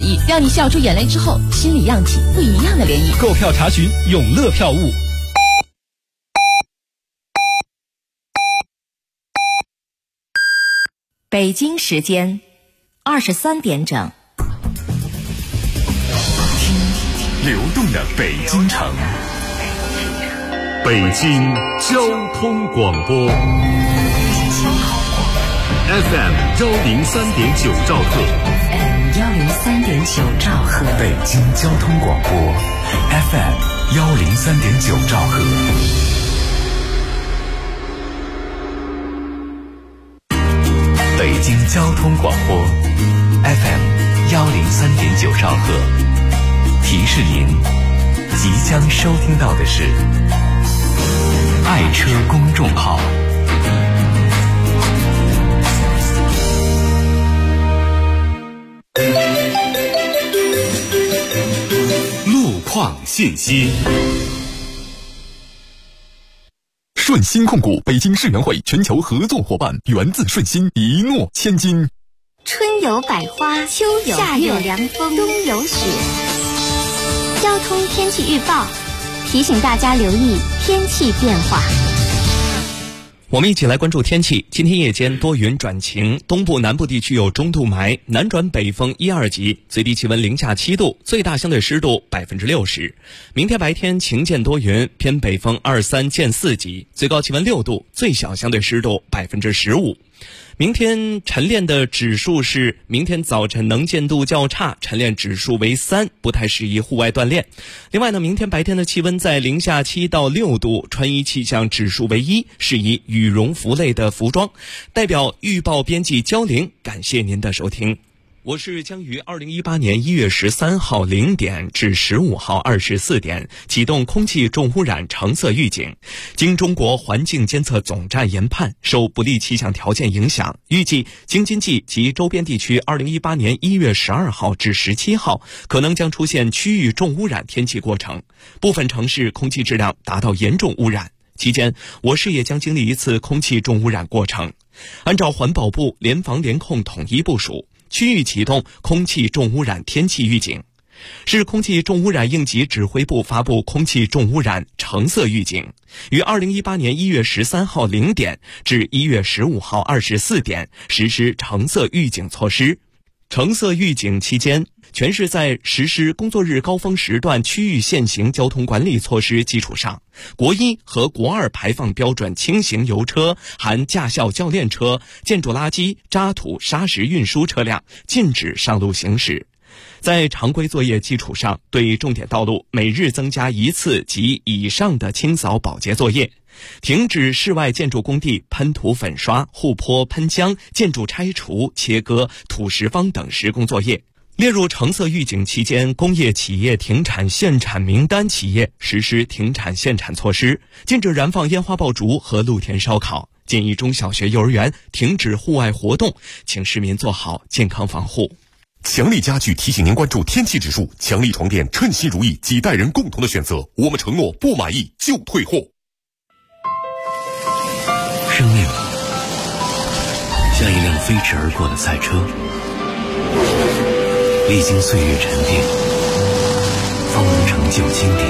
意，让你笑出眼泪之后，心里漾起不一样的涟漪。 购票查询永乐票务。 北京时间23点整。 听流动的北京城，北京交通广播 FM 103.9兆赫 103.9兆赫， 北京交通广播 FM 103.9兆赫。北京交通广播 FM 103.9兆赫，提示您即将收听到的是爱车公众号。路况信息。 顺鑫控股北京世园会全球合作伙伴，源自顺鑫，一诺千金。 春有百花，秋有夏有凉风，冬有雪。交通天气预报提醒大家留意天气变化。 我们一起来关注天气。今天夜间多云转晴，东部南部地区有中度霾，南转北风1、2级，最低气温零下7度，最大相对湿度60%。明天白天晴间多云，偏北风2、3见4级，最高气温6度，最小相对湿度15%。明天晨练的指数是明天早晨能见度较差，晨练指数为3，不太适宜户外锻炼。另外呢，明天白天的气温在零下7到6度，穿衣气象指数为1，适宜羽绒服类的服装。代表预报编辑焦玲，感谢您的收听。我是将于2018年1月13号0点至15号24点启动空气重污染橙色预警。经中国环境监测总站研判，受不利气象条件影响，预计京津冀及周边地区2018年1月12号至17号可能将出现区域重污染天气过程，部分城市空气质量达到严重污染。期间，我市也将经历一次空气重污染过程。按照环保部联防联控统一部署，区域启动空气重污染天气预警。市空气重污染应急指挥部发布空气重污染橙色预警，于2018年1月13号0点至1月15号24点实施橙色预警措施。橙色预警期间，全市在实施工作日高峰时段区域限行交通管理措施基础上，国1和国2排放标准轻型油车含驾校教练车、建筑垃圾、渣土、砂石运输车辆禁止上路行驶。在常规作业基础上，对重点道路每日增加1次及以上的清扫保洁作业，停止室外建筑工地喷涂粉刷、护坡喷浆、建筑拆除、切割、土石方等施工作业。列入橙色预警期间工业企业停产限产名单企业实施停产限产措施，禁止燃放烟花爆竹和露天烧烤，建议中小学幼儿园停止户外活动，请市民做好健康防护。 强力家具提醒您关注天气指数，强力床垫称心如意，几代人共同的选择，我们承诺不满意就退货。 生命像一辆飞驰而过的赛车，历经岁月沉淀，方能成就经典。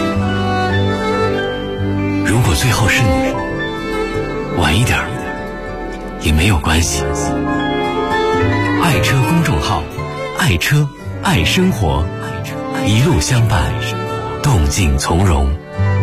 如果最后是你，晚一点也没有关系。爱车公众号，爱车爱生活，一路相伴，动静从容。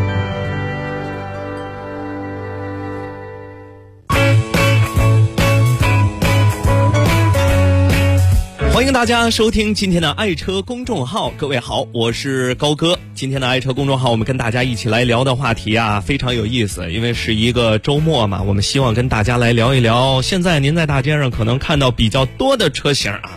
欢迎大家收听今天的爱车公众号。各位好，我是高哥。今天的爱车公众号，我们跟大家一起来聊的话题啊，非常有意思。因为是一个周末嘛，我们希望跟大家来聊一聊现在您在大街上可能看到比较多的车型啊。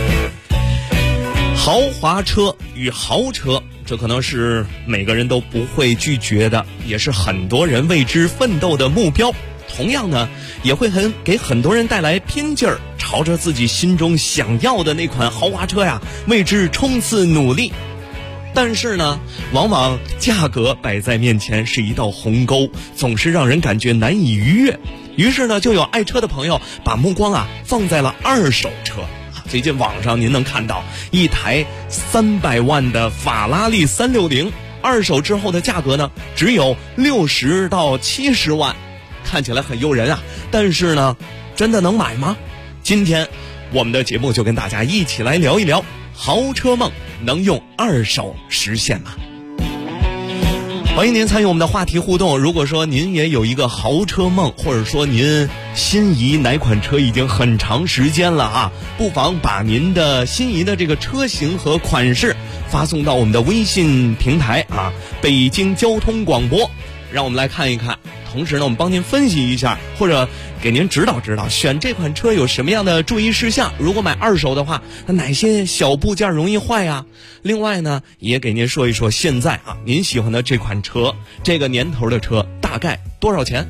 豪华车与豪车，这可能是每个人都不会拒绝的，也是很多人为之奋斗的目标。同样呢，也会给很多人带来拼劲儿，朝着自己心中想要的那款豪华车呀，为之冲刺努力。但是呢，往往价格摆在面前是一道鸿沟，总是让人感觉难以逾越。于是呢，就有爱车的朋友把目光放在了二手车。 最近网上您能看到一台300万的法拉利360，二手之后的价格呢只有60到70万，看起来很诱人啊，但是呢真的能买吗？今天我们的节目就跟大家一起来聊一聊，豪车梦能用二手实现吗？欢迎您参与我们的话题互动。如果说您也有一个豪车梦，或者说您心仪哪款车已经很长时间了啊，不妨把您的心仪的这个车型和款式发送到我们的微信平台啊，北京交通广播，让我们来看一看。同时呢，我们帮您分析一下，或者给您指导指导，选这款车有什么样的注意事项。如果买二手的话，哪些小部件容易坏啊？另外呢，也给您说一说现在啊，您喜欢的这款车，这个年头的车大概多少钱？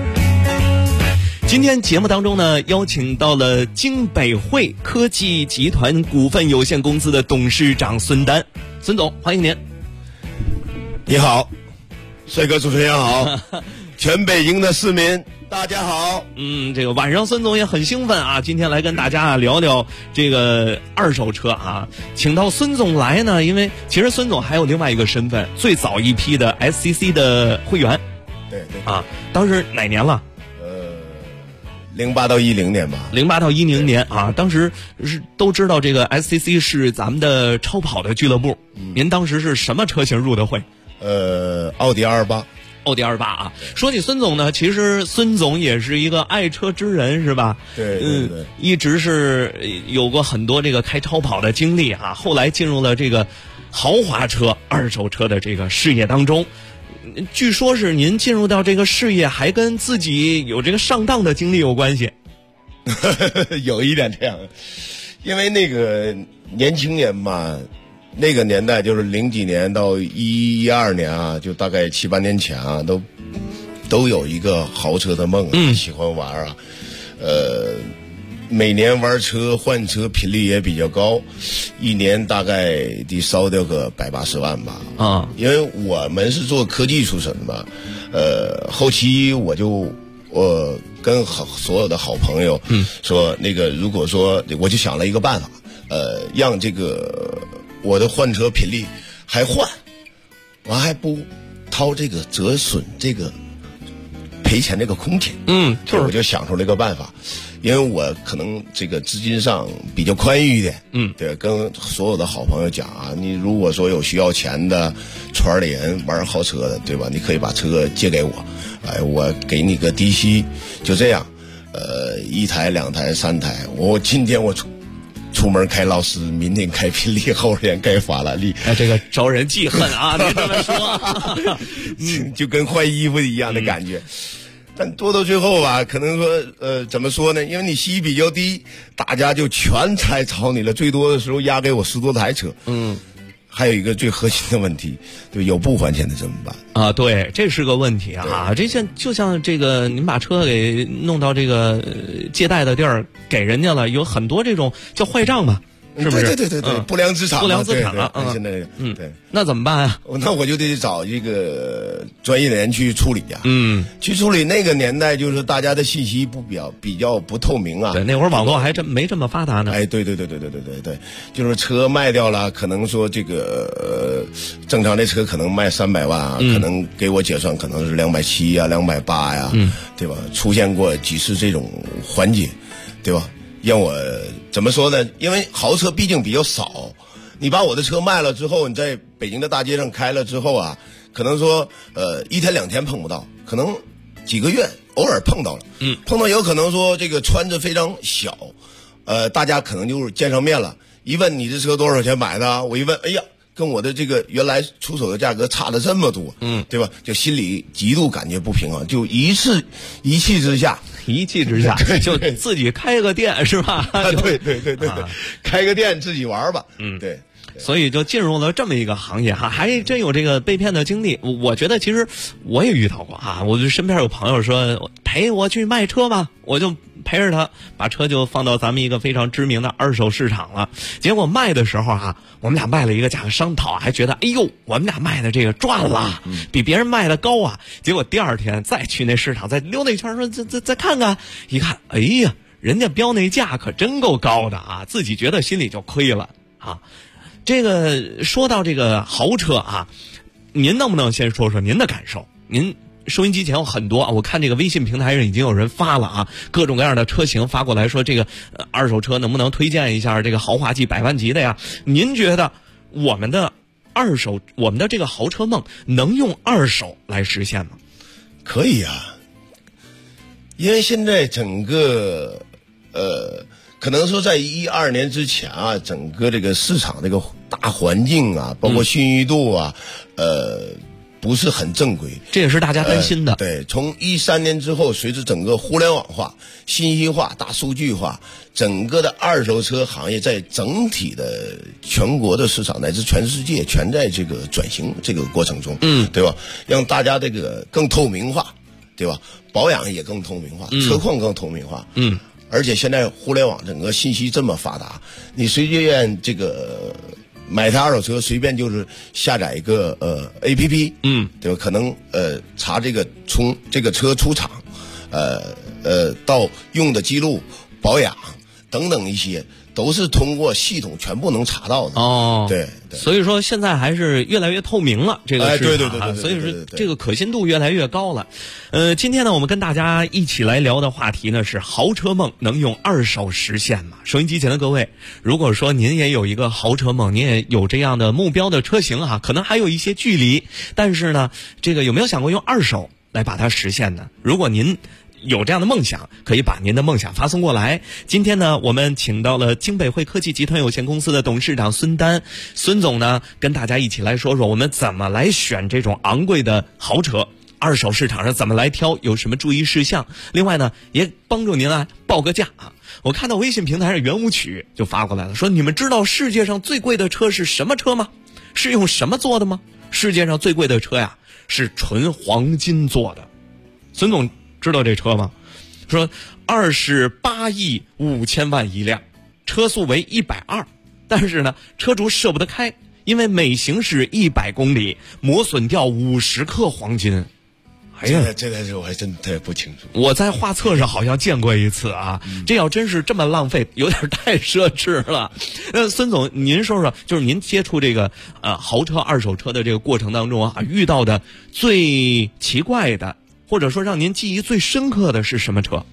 今天节目当中呢，邀请到了京北汇科技集团股份有限公司的董事长孙丹，孙总，欢迎您。 你好，帅哥主持人好。全北京的市民大家好。 这个晚上孙总也很兴奋啊，今天来跟大家聊聊这个二手车啊。请到孙总来呢，因为其实孙总还有另外一个身份，最早一批的 SCC 的会员。 对啊，当时哪年了 ？08到10年吧。 08到10年啊，当时是都知道这个 SCC 是咱们的超跑的俱乐部。您当时是什么车型入的会？ 奥迪228。 奥迪228啊，说起孙总呢，其实孙总也是一个爱车之人，是吧？ 对， 一直是有过很多这个开超跑的经历啊。后来进入了这个豪华车、二手车的这个事业当中。据说是您进入到这个事业，还跟自己有这个上当的经历有关系。 有一点这样，因为那个年轻人嘛。那个年代就是00几年到12年啊，就大概7、8年前啊，都有一个豪车的梦，喜欢玩啊，每年玩车换车频率也比较高，一年大概得烧掉个180万吧。啊，因为我们是做科技出身的嘛，后期我跟所有的好朋友，说那个如果说我就想了一个办法，让这个。我的换车频率还换，完还不掏这个折损这个赔钱这个空间。就是我就想出了一个办法，因为我可能这个资金上比较宽裕一点。对，跟所有的好朋友讲啊，你如果说有需要钱的圈里人玩豪车的，对吧？你可以把车借给我，我给你个低息，就这样。1台、2台、3台，今天我出门开劳斯，明天开宾利，后天开法拉利， 这个招人记恨啊！你这么说， 就跟换衣服一样的感觉。但多到最后吧，可能说怎么说呢？因为你息比较低，大家就全猜朝你了，最多的时候压给我10多台车。还有一个最核心的问题，就有不还钱的怎么办啊？对，这是个问题啊！这就像这个，您把车给弄到这个借贷的地儿给人家了，有很多这种叫坏账嘛，是不是？ 对，不良资产了。现在对， 那怎么办啊？ 那我就得找一个专业的人去处理呀。去处理。那个年代就是大家的信息比较不透明啊。 对，那会儿网络还真没这么发达呢。 对，就是车卖掉了，可能说这个正常的车可能卖300万啊，可能给我结算可能是270啊、280呀，对吧？出现过几次这种环节，对吧？让我怎么说呢？因为豪车毕竟比较少，你把我的车卖了之后，你在北京的大街上开了之后啊，可能说1天2天碰不到，可能几个月偶尔碰到了，碰到有可能说这个穿着非常小，大家可能就见上面了，一问你这车多少钱买的，我一问，哎呀，跟我的这个原来出手的价格差了这么多，对吧？就心里极度感觉不平衡，就一气之下就自己开个店是吧？ 对，开个店自己玩吧。对。 所以就进入了这么一个行业哈，还真有这个被骗的经历。我觉得其实我也遇到过啊，我就身边有朋友说陪我去卖车吧，我就陪着他把车就放到咱们一个非常知名的二手市场了。结果卖的时候啊，我们俩卖了一个价格商讨，还觉得哎呦我们俩卖的这个赚了，比别人卖的高啊。结果第二天再去那市场再溜达一圈，说再看看，一看哎呀人家标那价可真够高的啊，自己觉得心里就亏了啊。这个说到这个豪车啊，您能不能先说说您的感受？您收音机前有很多啊，我看这个微信平台上已经有人发了啊，各种各样的车型发过来说这个二手车能不能推荐一下这个豪华级百万级的呀？您觉得我们的这个豪车梦能用二手来实现吗？ 可以啊，因为现在整个可能说在12年之前啊，整个这个市场这个大环境啊，包括信誉度啊，不是很正规， 这也是大家担心的。 对，从13年之后，随着整个互联网化、信息化、大数据化，整个的二手车行业在整体的全国的市场乃至全世界，全在这个转型这个过程中，对吧？让大家这个更透明化，对吧？保养也更透明化，车况更透明化，而且现在互联网整个信息这么发达，你随便这个买台二手车，随便就是下载一个APP，对吧？可能查这个从这个车出厂，到用的记录、保养等等一些，都是通过系统全部能查到的。哦，对， 所以说现在还是越来越透明了，这个市场对， 所以说这个可信度越来越高了。今天呢，我们跟大家一起来聊的话题呢是豪车梦能用二手实现吗？收音机前的各位，如果说您也有一个豪车梦，您也有这样的目标的车型啊，可能还有一些距离，但是呢，这个有没有想过用二手来把它实现呢？如果您有这样的梦想，可以把您的梦想发送过来。今天呢，我们请到了京北汇科技集团有限公司的董事长孙丹，孙总呢，跟大家一起来说说我们怎么来选这种昂贵的豪车，二手市场上怎么来挑，有什么注意事项。另外呢，也帮助您来报个价啊。我看到微信平台上圆舞曲就发过来了，说你们知道世界上最贵的车是什么车吗？是用什么做的吗？世界上最贵的车呀，是纯黄金做的。孙总知道这车吗？说28亿5千万一辆，车速为120，但是呢，车主舍不得开，因为每行驶100公里磨损掉50克黄金。哎呀， 这台车我还真太不清楚。 我在画册上好像见过一次啊，这要真是这么浪费，有点太奢侈了。孙总，您说说，就是您接触这个豪车、二手车的这个过程当中啊，遇到的最奇怪的，或者说让您记忆最深刻的是什么车？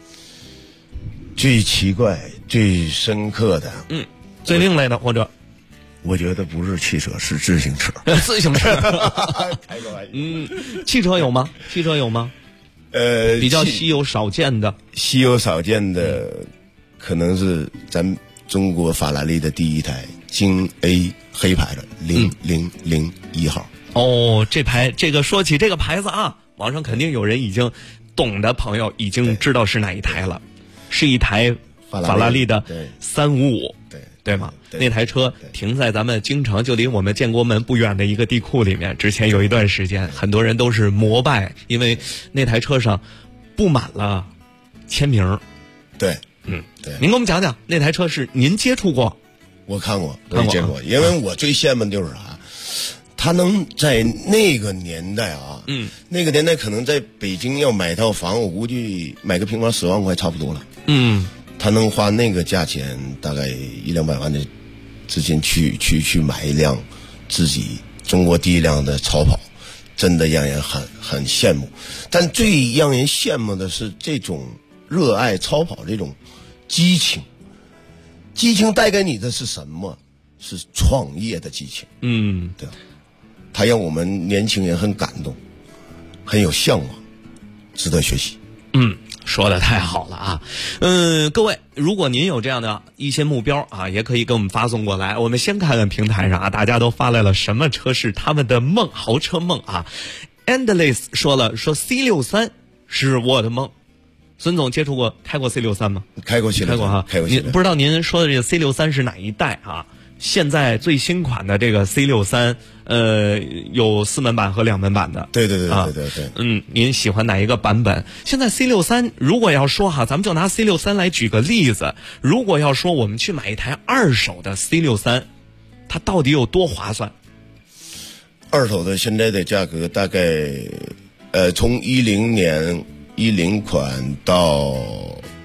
最奇怪、最深刻的， 最另类的，或者我觉得不是汽车，是自行车。 自行车， 开个玩笑。 汽车有吗？汽车有吗？比较稀有少见的， 可能是咱中国法拉利的第一台京 A 黑牌的0001号。 哦，这个说起这个牌子啊，网上肯定有人已经懂的朋友已经知道是哪一台了，是一台法拉利的355，对吗？那台车停在咱们京城，就离我们建国门不远的一个地库里面。之前有一段时间，很多人都是膜拜，因为那台车上布满了签名。 对。 您给我们讲讲那台车是您接触过？ 我看过，见过。因为我最羡慕的就是啥，他能在那个年代啊，那个年代可能在北京要买套房，我估计买个平方10万块差不多了。他能花那个价钱，大概100-200万的资金去买一辆自己中国第一辆的超跑，真的让人很羡慕。但最让人羡慕的是这种热爱超跑这种激情。激情带给你的是什么？是创业的激情。对吧？它让我们年轻人很感动，很有向往，值得学习。 说的太好了啊！各位，如果您有这样的一些目标啊，也可以给我们发送过来。我们先看看平台上啊，大家都发来了什么车是他们的梦，豪车梦啊。Endless 说 C63 是我的梦。孙总接触过开过 C63 吗？ 开过哈，开过。 您不知道您说的这个 C63 是哪一代啊？现在最新款的这个 C63，有4门版和2门版的。 对。 您喜欢哪一个版本？现在 C63，如果要说哈，咱们就拿 C63 来举个例子。如果要说我们去买一台二手的 C63，它到底有多划算？ 二手的现在的价格大概，从10年10款到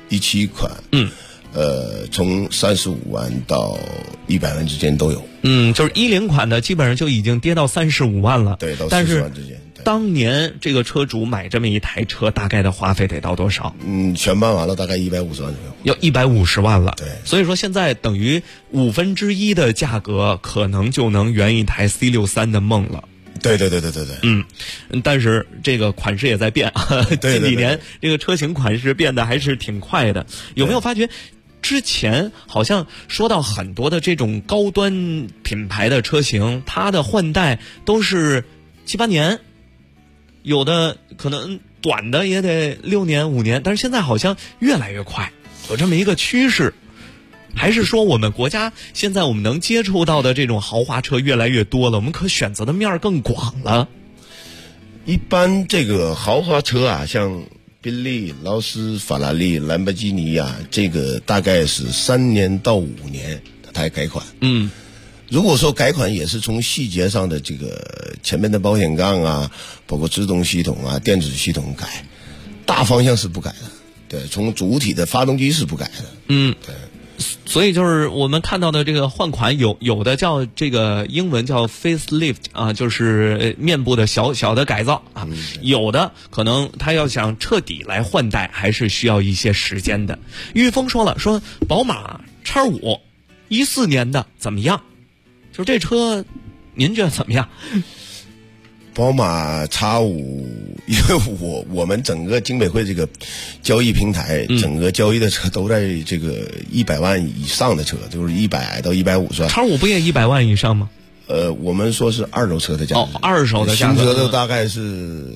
17款，从35万到100万之间都有。 就是10款的基本上就已经跌到35万了。 对，到40万之间。 当年这个车主买这么一台车，大概的花费得到多少？ 全办完了大概150万左右。 要150万了。 对， 所以说现在等于1/5的价格，可能就能圆一台 C63的梦了。 对。 但是这个款式也在变，近几年这个车型款式变得还是挺快的。有没有发觉？之前好像说到很多的这种高端品牌的车型，它的换代都是7、8年，有的可能短的也得6年、5年，但是现在好像越来越快，有这么一个趋势。还是说我们国家现在我们能接触到的这种豪华车越来越多了，我们可选择的面更广了？ 一般这个豪华车啊，像宾利、劳斯、法拉利、兰博基尼啊，这个大概是3年到5年它才改款。如果说改款也是从细节上的这个前面的保险杠啊，包括制动系统啊、电子系统改，大方向是不改的。对，从主体的发动机是不改的。对。 所以就是我们看到的这个换款有的叫这个英文叫 facelift 啊，就是面部的小的改造啊，有的可能他要想彻底来换代，还是需要一些时间的。裕丰说了，说宝马 X5 14年的怎么样？就这车您觉得怎么样？ 宝马 X5， 因为我们整个京北汇这个交易平台，整个交易的车都在这个100万以上的车，就是100到150万。 X5不也100万以上吗？ 我们说是二手车的价格。 二手的价格， 新车都大概是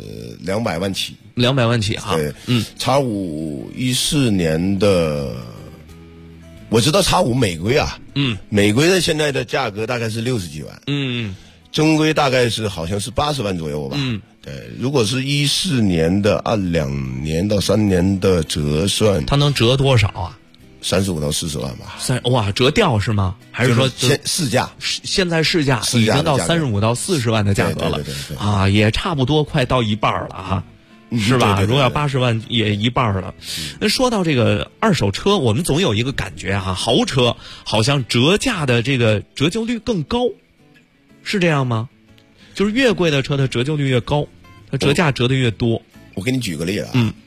200万起。 200万起哈。 对，X5 14年的，我知道 X5 美规啊，美规的现在的价格大概是60几万。中规大概是好像是80万左右吧。对，如果是14年的，按2年到3年的折算， 它能折多少啊 ？35到40万吧。 哇，折掉是吗？还是说市价？ 现在市价已经到35到40万的价格了。 对啊，也差不多快到一半了哈。是吧？如果要80万也一半了。那说到这个二手车，我们总有一个感觉哈，豪车好像折价的这个折旧率更高。是这样吗？就是越贵的车的折旧率越高，它折价折的越多。 我给你举个例子啊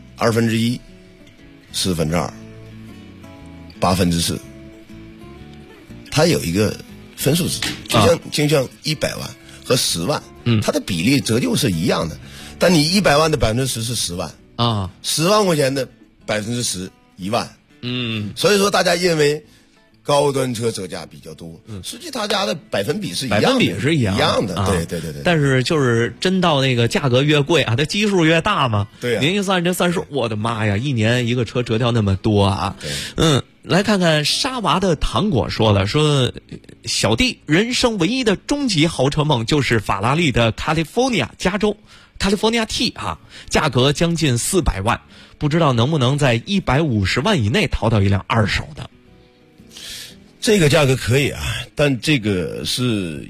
，1/2、2/4、4/8，它有一个分数制，就像100万和10万，它的比例折旧是一样的，但你100万的10%是10万啊，10万块钱的10%，1万，所以说大家认为高端车折价比较多，实际他家的百分比是一样的，一样的，对。 但是就是真到那个价格越贵啊，它基数越大嘛。 对啊。 您一算这算数，我的妈呀，一年一个车折掉那么多啊！来看看沙娃的糖果说了，说小弟人生唯一的终极豪车梦就是法拉利的 California 加州 California T 啊，价格将近400万，不知道能不能在150万以内淘到一辆二手的。 这个价格可以啊，但这个是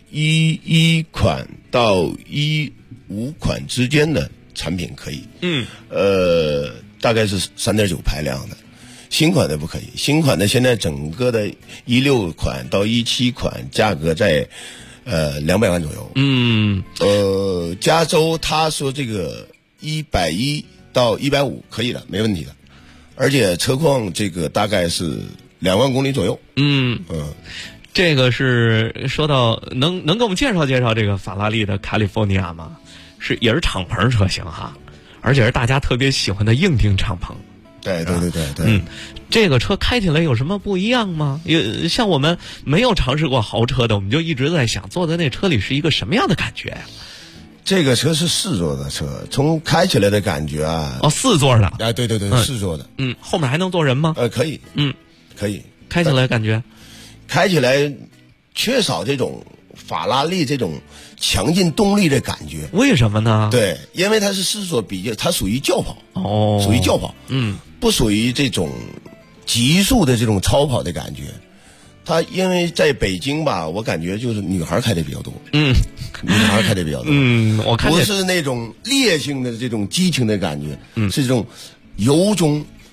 11款到15款之间的产品可以，大概是3.9排量的，新款的不可以。新款的现在整个的16款到17款价格在200万左右。加州他说这个110到150可以了，没问题的，而且车况这个大概是2万公里左右。 这个是说到能给我们介绍介绍这个法拉利的 California 吗？也是敞篷车型哈，而且是大家特别喜欢的硬顶敞篷。 对。 这个车开起来有什么不一样吗？像我们没有尝试过豪车的，我们就一直在想，坐在那车里是一个什么样的感觉呀？ 这个车是4座的车，从开起来的感觉啊 ，4座的啊，对，4座的。 后面还能坐人吗？ 可以，可以。 开起来感觉， 开起来缺少这种法拉利这种强劲动力的感觉。 为什么呢？ 对，因为它是4座，它属于轿跑，属于轿跑，不属于这种急速的这种超跑的感觉。它因为在北京吧，我感觉就是女孩开的比较多，女孩开的比较多， 我看不是那种烈性的这种激情的感觉，是这种由衷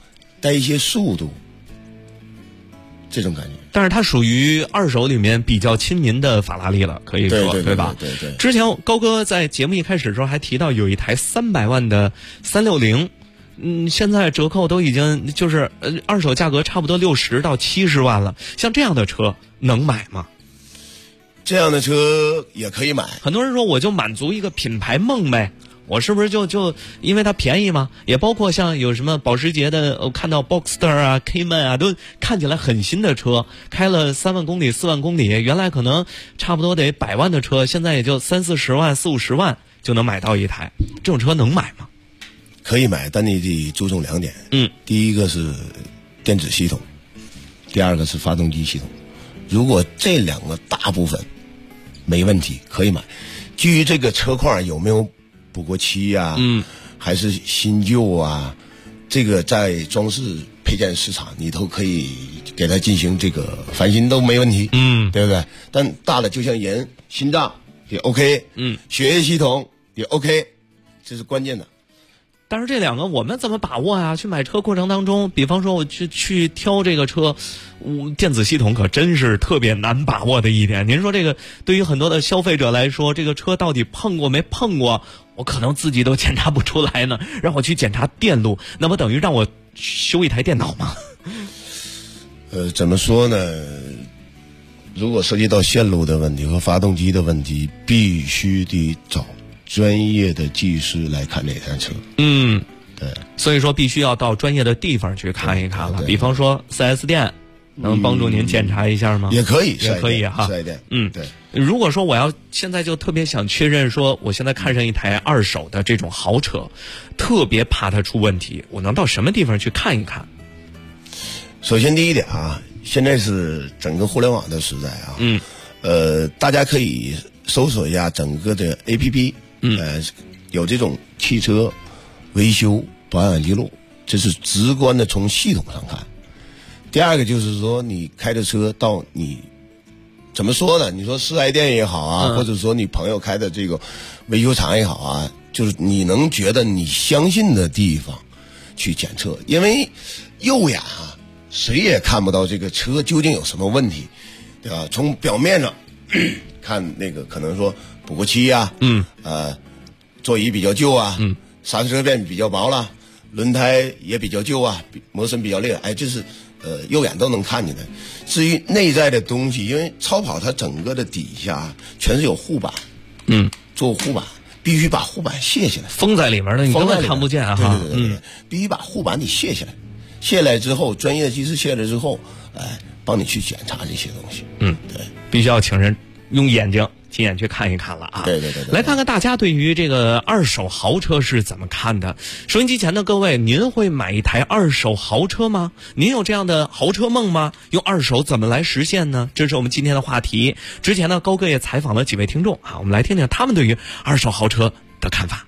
带一些速度，这种感觉。 但是它属于二手里面比较亲民的法拉利了，可以说，对吧？ 对。 之前高哥在节目一开始的时候还提到有一台300万的360，现在折扣都已经就是二手价格差不多60到70万了。像这样的车能买吗？ 这样的车也可以买。 很多人说我就满足一个品牌梦呗。我是不是就因为它便宜吗？也包括像有什么保时捷的，我看到 Boxster 啊、Cayman 啊，都看起来很新的车，开了3万公里、4万公里，原来可能差不多得100万的车，现在也就30-40万、40-50万就能买到一台。这种车能买吗？ 可以买，但你得注重2点。第一个是电子系统，第二个是发动机系统。如果这2个大部分没问题，可以买。至于这个车况有没有补过漆啊，还是新旧啊，这个在装饰配件市场你都可以给它进行这个翻新都没问题，对不对？但大的就像人心脏也 OK，血液系统也 OK， 这是关键的。 但是这2个我们怎么把握呀？去买车过程当中，比方说我去挑这个车，电子系统可真是特别难把握的一点。您说这个对于很多的消费者来说，这个车到底碰过没碰过，我可能自己都检查不出来呢。让我去检查电路，那么等于让我修一台电脑吗？ 怎么说呢？如果涉及到线路的问题和发动机的问题，必须得找专业的技师来看这台车。对， 所以说必须要到专业的地方去看一看了。比方说 4S 店，能帮助您检查一下吗？ 也可以， 也可以哈。 4S 店，对。 如果说我要现在就特别想确认说，我现在看上一台二手的这种豪车，特别怕它出问题，我能到什么地方去看一看？ 首先第一点啊，现在是整个互联网的时代啊，大家可以搜索一下整个的 APP。有这种汽车维修保养记录，这是直观的从系统上看。第二个就是说，你开着车到你怎么说呢？你说4S店也好啊，或者说你朋友开的这个维修厂也好啊，就是你能觉得你相信的地方去检测，因为肉眼啊，谁也看不到这个车究竟有什么问题，对吧？从表面上看，那个可能说补过漆啊，座椅比较旧啊，刹车片比较薄了，轮胎也比较旧啊，磨损比较厉害，这是肉眼都能看见的。至于内在的东西，因为超跑它整个的底下全是有护板，做护板必须把护板卸下来， 封在里面的，你根本看不见哈。 对，必须把护板你卸下来，卸下来之后，专业的技师卸下来之后，帮你去检查这些东西。对， 必须要请人用眼睛亲眼去看一看了啊！ 对， 来看看大家对于这个二手豪车是怎么看的。收音机前的各位，您会买一台二手豪车吗？您有这样的豪车梦吗？用二手怎么来实现呢？这是我们今天的话题。之前呢，高哥也采访了几位听众啊，我们来听听他们对于二手豪车的看法。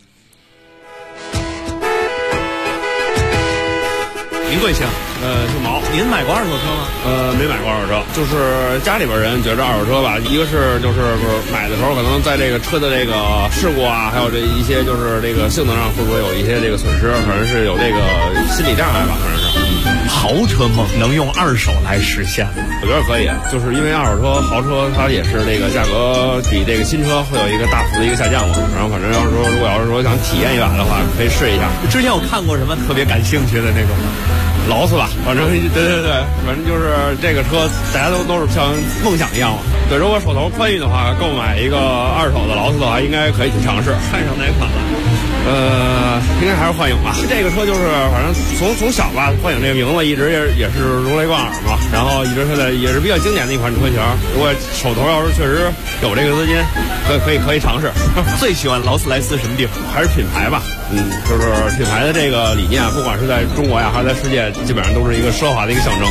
您贵姓？ 姓毛。 您买过二手车吗？ 没买过二手车，就是家里边人觉着二手车吧，一个是就是买的时候可能在这个车的这个事故啊，还有这一些就是这个性能上会不会有一些这个损失，反正是有这个心理障碍吧，反正是。 豪车梦能用二手来实现吗？ 我觉得可以，就是因为二手车、豪车它也是这个价格比这个新车会有一个大幅的一个下降嘛。然后反正要是说如果要是说想体验一把的话，可以试一下。 之前有看过什么特别感兴趣的那种吗？ 劳斯吧，反正对，反正就是这个车大家都是像梦想一样嘛。对，如果手头宽裕的话，购买一个二手的劳斯的话，应该可以去尝试。 看上哪款了？ 应该还是幻影吧。这个车就是反正从小吧，幻影这个名字一直也是如雷贯耳嘛，然后一直现在也是比较经典的一款车型。如果手头要是确实有这个资金，可以尝试。 最喜欢劳斯莱斯什么地方？ 还是品牌吧。就是品牌的这个理念，不管是在中国呀，还是在世界，基本上都是一个奢华的一个象征。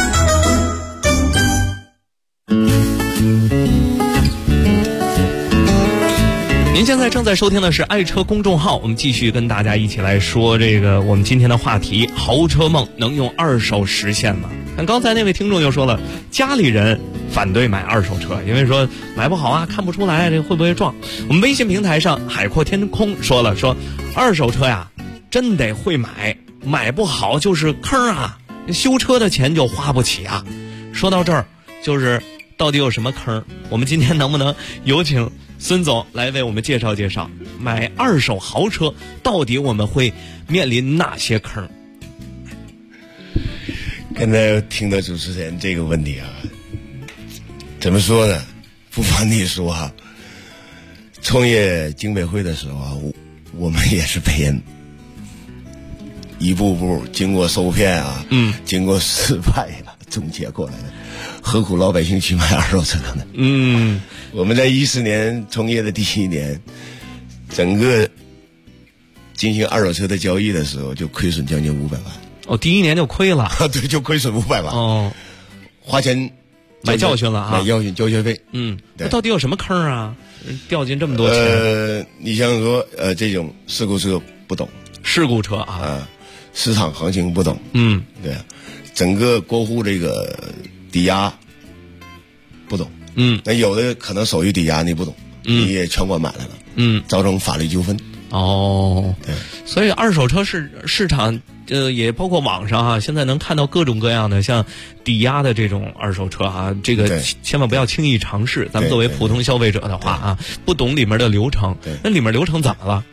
您现在正在收听的是爱车公众号，我们继续跟大家一起来说这个我们今天的话题：豪车梦能用二手实现吗？看刚才那位听众就说了，家里人反对买二手车，因为说买不好啊，看不出来这会不会撞。我们微信平台上海阔天空说了，说二手车呀真得会买， 买不好就是坑啊，修车的钱就花不起啊。说到这儿，就是到底有什么坑？我们今天能不能有请孙总来为我们介绍介绍，买二手豪车到底我们会面临哪些坑？ 刚才听到主持人这个问题啊，怎么说呢？不瞒你说啊，创业经北会的时候啊，我们也是被人一步步经过受骗啊，经过失败啊，总结过来的。何苦老百姓去买二手车呢？我们在14年创业的第1年，整个进行二手车的交易的时候，就亏损将近500万。 哦，第1年就亏了。 对，就亏损500万。哦，花钱买教训了啊！ 买教训，交学费。 那到底有什么坑啊？掉进这么多钱？ 你像说这种事故车不懂， 事故车啊， 市场行情不懂。对，整个过户这个抵押不懂。那有的可能手续抵押你不懂，你也全款买来了。造成法律纠纷。 哦，对，所以二手车市场。也包括网上啊，现在能看到各种各样的像抵押的这种二手车啊，这个千万不要轻易尝试。咱们作为普通消费者的话啊，不懂里面的流程，那里面流程怎么了？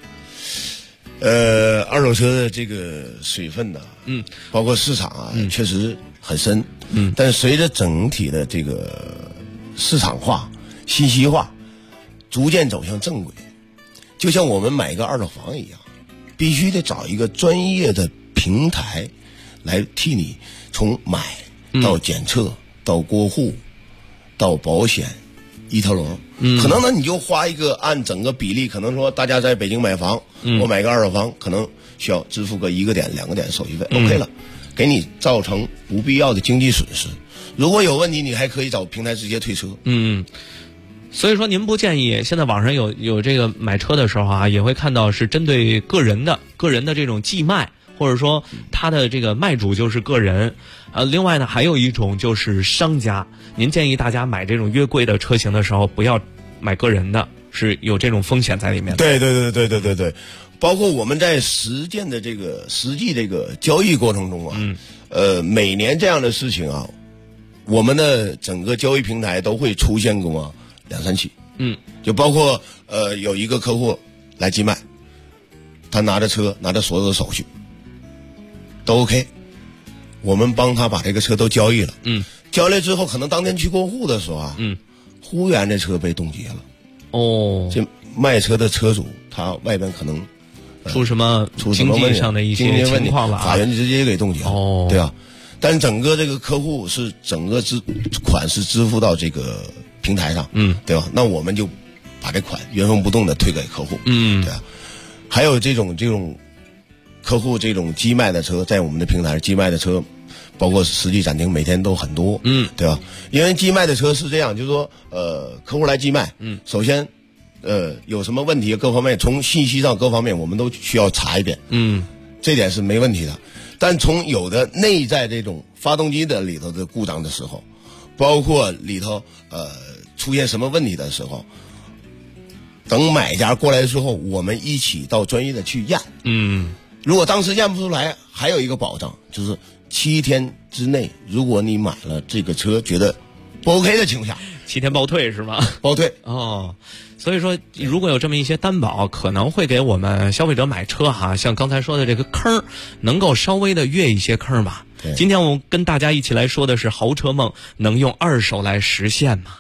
二手车的这个水分呢，包括市场啊，确实很深。但随着整体的这个市场化、信息化，逐渐走向正轨，就像我们买一个二手房一样，必须得找一个专业的平台来替你从买到检测到过户到保险一条龙。可能呢你就花一个按整个比例，可能说大家在北京买房，我买个二手房可能需要支付个1个点2个点手续费，OK 了，给你造成不必要的经济损失。如果有问题，你还可以找平台直接退车。 所以说您不建议，现在网上有这个买车的时候啊，也会看到是针对个人的这种寄卖，或者说他的这个卖主就是个人。另外呢，还有一种就是商家。您建议大家买这种越贵的车型的时候，不要买个人的，是有这种风险在里面的。 对，包括我们在实际这个交易过程中啊，每年这样的事情啊，我们的整个交易平台都会出现过2、3起。就包括有一个客户来寄卖，他拿着车，拿着所有的手续都 OK， 我们帮他把这个车都交易了。交易之后，可能当天去过户的时候啊，忽然这车被冻结了。这卖车的车主他外边可能出什么经济上的一些情况了， 法院直接给冻结了。对啊，但整个这个客户是整个款是支付到这个平台上，对吧？那我们就把这款原封不动的退给客户。对啊，还有这种客户这种寄卖的车，在我们的平台寄卖的车，包括实际暂停每天都很多。对吧？因为寄卖的车是这样，就是说客户来寄卖，首先有什么问题各方面，从信息上各方面我们都需要查一遍。这点是没问题的。但从有的内在这种发动机的里头的故障的时候，包括里头出现什么问题的时候，等买家过来之后，我们一起到专业的去验。如果当时验不出来，还有一个保障，就是7天之内，如果你买了这个车觉得不 OK 的情况下 ，7天包退是吗？ 包退。 所以说如果有这么一些担保，可能会给我们消费者买车像刚才说的这个坑，能够稍微的越一些坑吧。今天我们跟大家一起来说的是豪车梦能用二手来实现吗？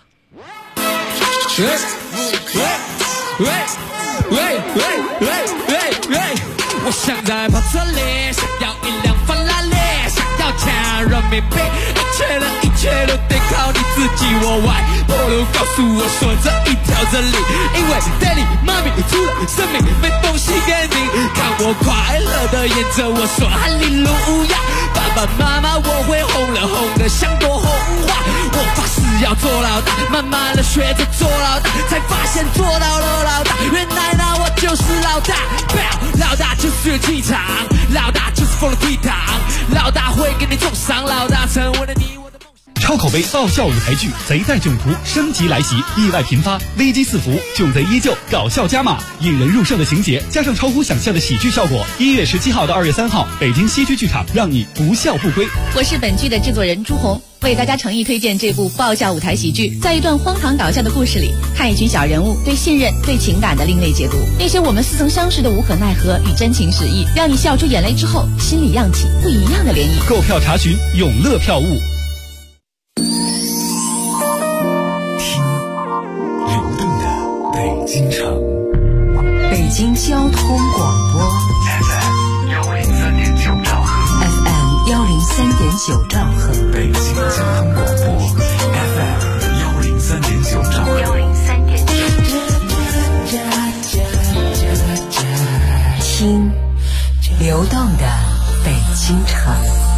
我想在跑车里，想要一辆法拉利，想要钱人民币，一切都得靠你自己。我外婆都告诉我说这一条真理，因为 Daddy 妈咪出了生命，没东西给你，看我快乐的沿着我说哈利路亚。爸爸妈妈我会红了像朵红花，我发誓要做老大，慢慢的学着做老大，才发现做到了老大，原来那我就是老大。老大就是有气场，老大就是风的倜傥，老大会给你重伤，老大成为了你我的梦想。 超口碑爆笑舞台剧《贼在囧途》升级来袭，意外频发，危机四伏，囧贼依旧，搞笑加码，引人入胜的情节加上超乎想象的喜剧效果。1月17号到2月3号，北京西区剧场，让你不笑不归。 我是本剧的制作人朱红，为大家诚意推荐这部爆笑舞台喜剧。在一段荒唐搞笑的故事里，看一群小人物对信任、对情感的另类解读，那些我们似曾相识的无可奈何与真情实意，让你笑出眼泪之后，心里漾起不一样的涟漪。 购票查询永乐票务。 听流动的北京城， 北京交通广播 FM 103.9兆赫 FM 103.9兆赫， 北京交通广播 FM 103.9兆赫听流动的北京城。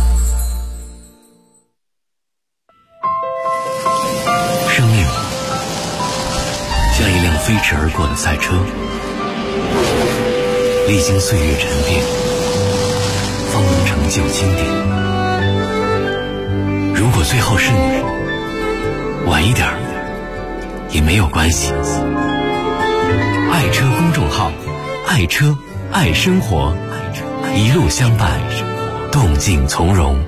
生命像一辆飞驰而过的赛车，历经岁月沉淀，方能成就经典。如果最后是你，晚一点也没有关系。爱车公众号，爱车爱生活，一路相伴，动静从容。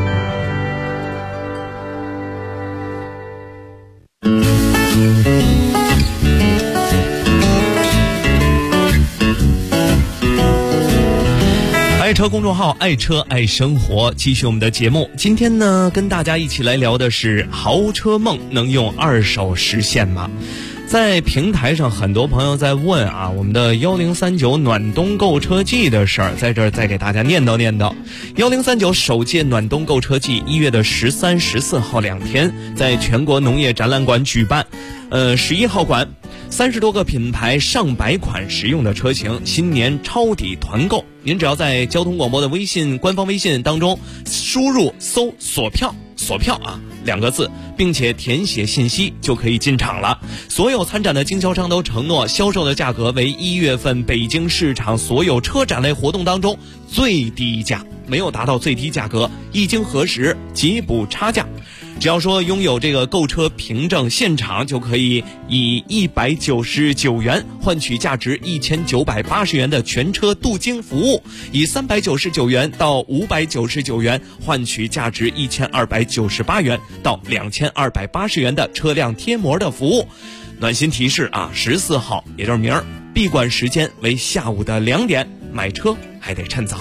爱车公众号，爱车爱生活，继续我们的节目。今天呢，跟大家一起来聊的是豪车梦能用二手实现吗？在平台上很多朋友在问啊，我们的1039暖冬购车季的事儿，在这儿再给大家念叨念叨。1039首届暖冬购车季1月的13、14号2天，在全国农业展览馆举办。11号馆30多个品牌上百款实用的车型，新年抄底团购。您只要在交通广播的官方微信当中输入搜锁票啊2个字，并且填写信息就可以进场了。所有参展的经销商都承诺销售的价格为1月份北京市场所有车展类活动当中最低价，没有达到最低价格，一经核实即补差价。只要说拥有这个购车凭证，现场就可以以199元换取价值1980元的全车镀金服务，以399元到599元换取价值1298元到2280元的车辆贴膜的服务。暖心提示啊，14号也就是明儿，闭馆时间为下午的2点，买车还得趁早。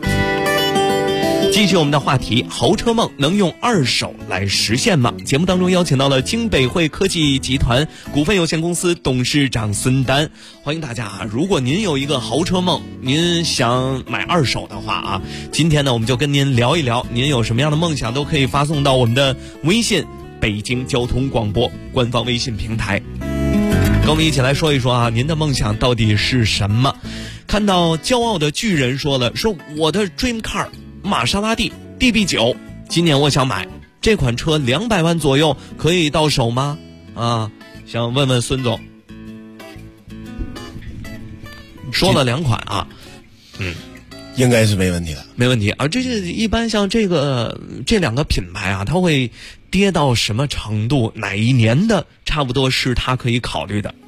继续我们的话题，豪车梦能用二手来实现吗？节目当中邀请到了京北汇科技集团股份有限公司董事长孙丹，欢迎大家啊！如果您有一个豪车梦，您想买二手的话啊，今天呢我们就跟您聊一聊，您有什么样的梦想都可以发送到我们的微信北京交通广播官方微信平台，跟我们一起来说一说啊，您的梦想到底是什么？看到骄傲的巨人说了，说我的 dream car玛莎拉蒂 DB9， 今年我想买这款车200万左右，可以到手吗？啊，想问问孙总。说了2款啊， 应该是没问题的， 没问题啊。这是一般像这2个品牌啊，它会跌到什么程度？哪一年的差不多是它可以考虑的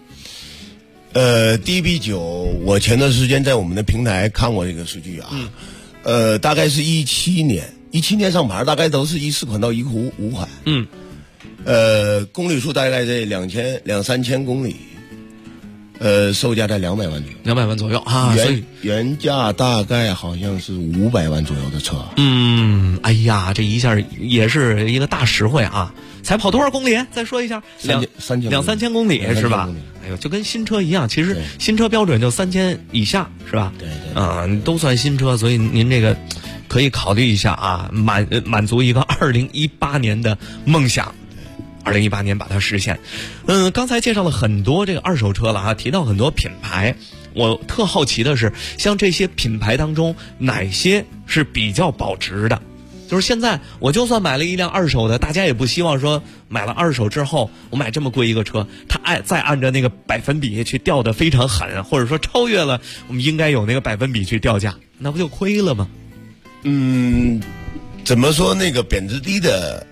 ？DB9，我前段时间在我们的平台看过这个数据啊。大概是17年上牌，大概都是14款到15款。公里数大概在2-3千公里，售价在200万左右。 200万左右啊， 原价大概好像是500万左右的车。 哎呀，这一下也是一个大实惠啊！才跑多少公里？再说一下，2-3千公里是吧？哎呦，就跟新车一样，其实新车标准就3000以下是吧？对，都算新车，所以您这个可以考虑一下啊，满足一个2018年的梦想。2018年把它实现。刚才介绍了很多这个二手车了啊，提到很多品牌，我特好奇的是，像这些品牌当中哪些是比较保值的？就是现在我就算买了一辆二手的，大家也不希望说买了二手之后我买这么贵一个车，它再按照那个百分比去掉得非常狠，或者说超越了我们应该有那个百分比去掉价，那不就亏了吗？ 怎么说，那个贬值低的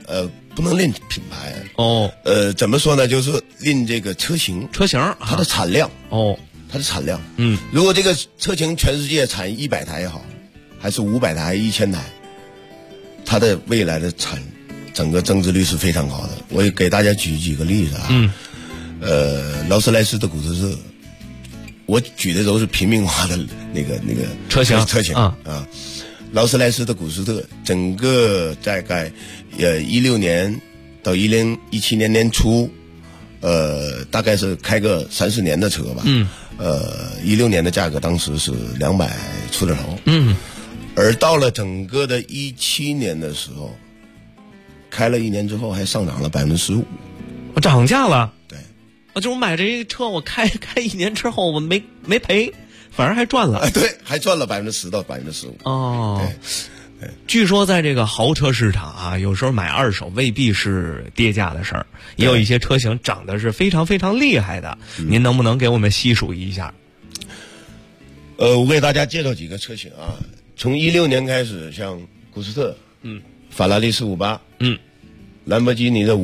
不能论品牌哦。 怎么说呢？就是论这个车型，它的产量哦， 它的产量。如果这个车型全世界产100台也好，还是500台、1000台，它的未来的整个增值率是非常高的。我也给大家举几个例子啊。劳斯莱斯的古斯特，我举的都是平民化的那个车型啊。劳斯莱斯的古斯特，整个大概16年到17年年初，大概是开个3-4年的车吧。16年的价格当时是200出点头。而到了整个的17年的时候，开了1年之后还上涨了15%。 我涨价了。 对， 就我买这一车，我开1年之后，我没赔。反而还赚了， 对，还赚了10%到15%。 哦，对，据说在这个豪车市场啊，有时候买二手未必是跌价的事儿，也有一些车型涨得是非常非常厉害的。您能不能给我们细数一下？ 我给大家介绍几个车型啊。从16年开始，像古斯特，法拉利458，兰博基尼的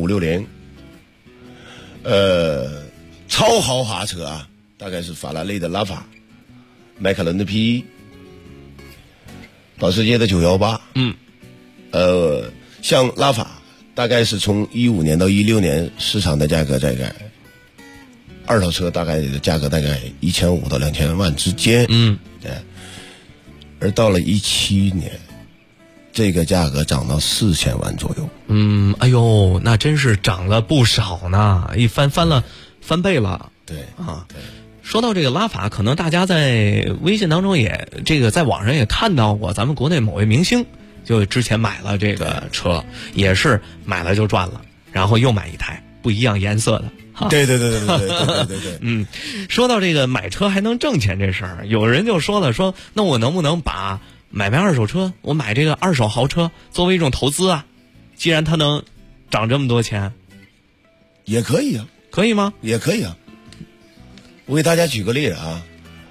550、560，超豪华车啊。大概是法拉利的拉法，迈凯伦的 P1， 保时捷的918。像拉法，大概是从15年到16年市场的价格大概，二手车大概的价格大概1500到2000万之间。对。而到了17年，这个价格涨到4000万左右。 哎呦，那真是涨了不少呢，翻倍了。 对啊，对。说到这个拉法，可能大家在微信当中在网上也看到过，咱们国内某位明星就之前买了这个车，也是买了就赚了，然后又买一台不一样颜色的。 对。 说到这个买车还能挣钱这事儿，有人就说了，说那我能不能把买卖二手车，我买这个二手豪车作为一种投资啊？既然它能涨这么多钱， 也可以啊。 可以吗？ 也可以啊。我给大家举个例子啊，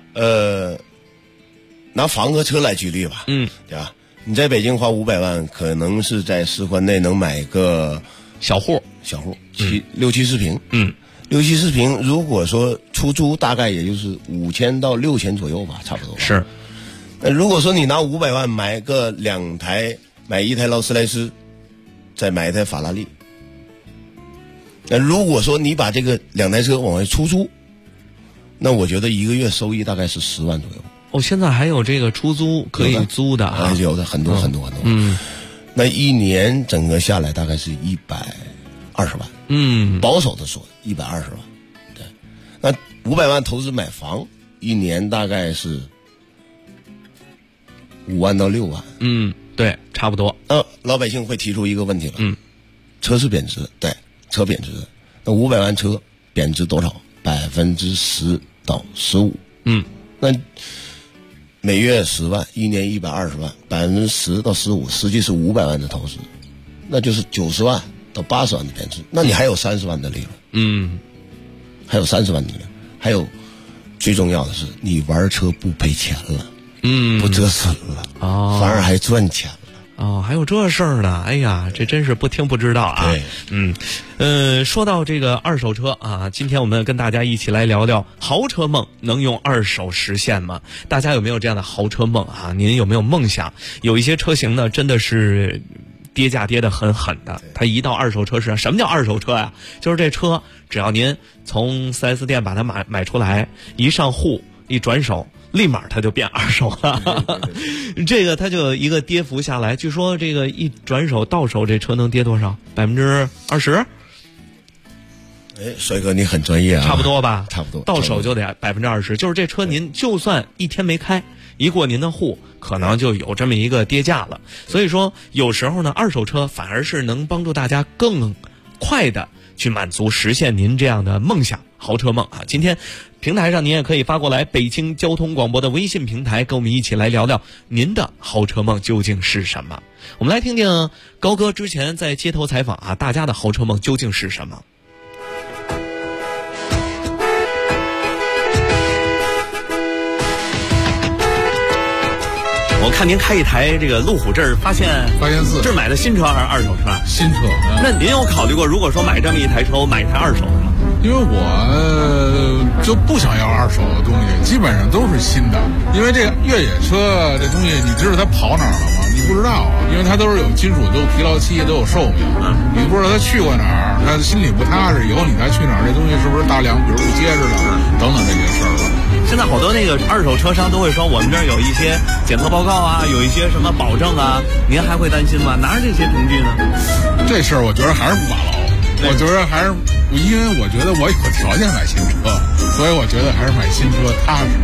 拿房和车来举例吧。对吧？你在北京花500万，可能是在4环内能买个小户 ，6、70平。6、70平，如果说出租，大概也就是5000到6000左右吧，差不多。 是。 那如果说你拿500万买个2台，买一台劳斯莱斯，再买一台法拉利，那如果说你把这个2台车往外出租，那我觉得1个月收益大概是10万左右。 现在还有这个出租可以租的啊？ 有的很多。那1年整个下来大概是120万。保守的说120万。对。那500万投资买房，1年大概是5万到6万。 对，差不多。 老百姓会提出一个问题了。车是贬值，对，车贬值。那500万车贬值多少？10%到15%。那每月10万，1年120万，10%到15%，实际是500万的投资，那就是90万到80万的贬值。那你还有30万的利润。还有30万的利润。还有最重要的是，你玩车不赔钱了。不折损了。反而还赚钱了。 还有这事儿呢！哎呀，这真是不听不知道啊。 对。 说到这个二手车啊，今天我们跟大家一起来聊聊豪车梦能用二手实现吗？大家有没有这样的豪车梦啊？您有没有梦想？有一些车型呢，真的是跌价跌得很狠的。它一到二手车市场，什么叫二手车呀？就是这车，只要您从 4S 店把它买出来，一上户一转手，立马它就变二手了。这个它就一个跌幅下来，据说这个一转手到手这车能跌多少？20%？ 帅哥你很专业啊。 差不多吧。 差不多。 到手就得20%，就是这车您就算一天没开，一过您的户，可能就有这么一个跌价了。所以说有时候呢，二手车反而是能帮助大家更快的去满足实现您这样的梦想豪车梦啊。今天平台上您也可以发过来北京交通广播的微信平台，跟我们一起来聊聊您的豪车梦究竟是什么。我们来听听高哥之前在街头采访啊，大家的豪车梦究竟是什么。我看您开一台这个路虎，这儿发现4，这是买的新车还是二手车？ 新车。 那您有考虑过，如果说买这么一台车，我买一台二手的吗？ 因为我就不想要二手的东西，基本上都是新的。因为这个越野车这东西，你知道它跑哪儿了吗？你不知道啊，因为它都是有金属，都有疲劳期，都有寿命。你不知道他去过哪儿，他心里不踏实。以后你再去哪儿，这东西是不是大梁，比如不结实了，等等这些事儿了。 现在好多那个二手车商都会说，我们这儿有一些检测报告啊，有一些什么保证啊，您还会担心吗？拿着这些凭据呢？ 这事儿我觉得还是不把牢。我觉得还是，因为我觉得我有条件买新车，所以我觉得还是买新车踏实。